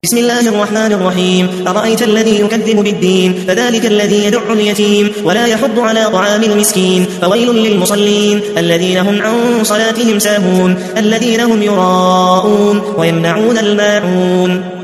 بسم الله الرحمن الرحيم. أرأيت الذي يكذب بالدين فذلك الذي يدع اليتيم ولا يحض على طعام المسكين. فويل للمصلين الذين هم عن صلاتهم ساهون الذين هم يراءون ويمنعون الماعون.